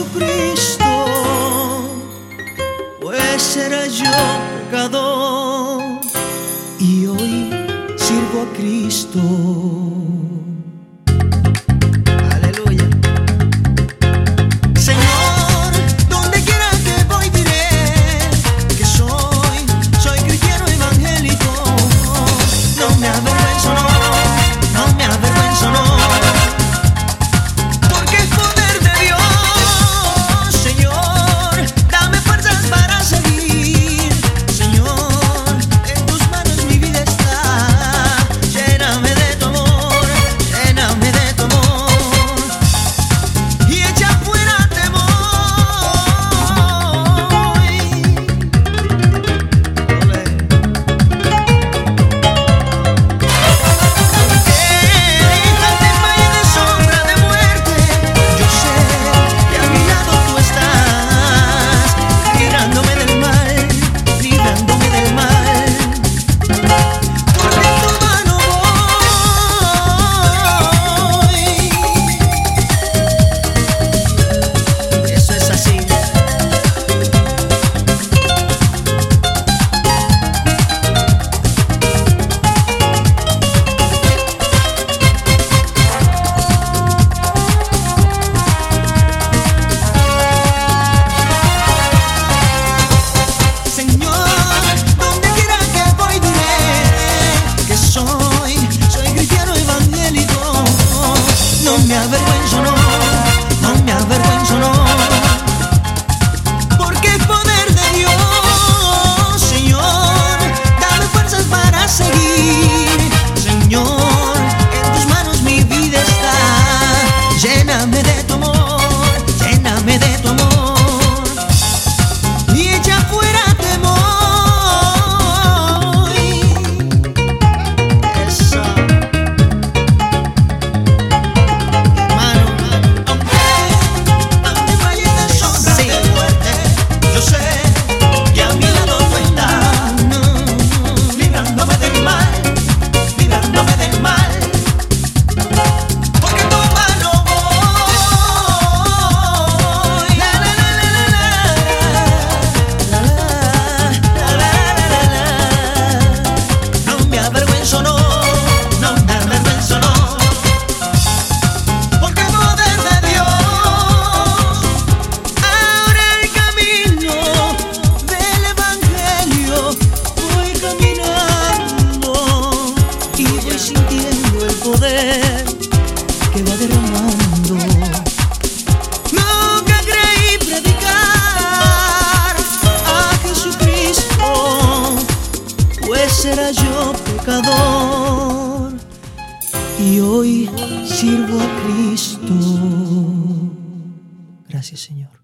Jesucristo, pues era yo pecador y hoy sirvo a Cristo. Aleluya. Señor, donde quiera que voy diré que soy cristiano evangélico. No me avergüenzo, no me avergüenzo, no. Porque es poder de Dios, Señor, dame fuerzas para seguir. Señor, en tus manos mi vida está. Lléname de tu amor, lléname de tu amor. Y echa fuera temor. No me avergüenzo, no me avergüenzo, no. Porque es poder de Dios, Señor, dame fuerzas para seguir. Señor, en tus manos mi vida está. Lléname de tu amor, lléname de tu amor. Y echa fuera temor. Eso. Sintiendo el poder que va derramando. Nunca creí predicar a Jesucristo, pues era yo pecador y hoy sirvo a Cristo. Gracias, Señor.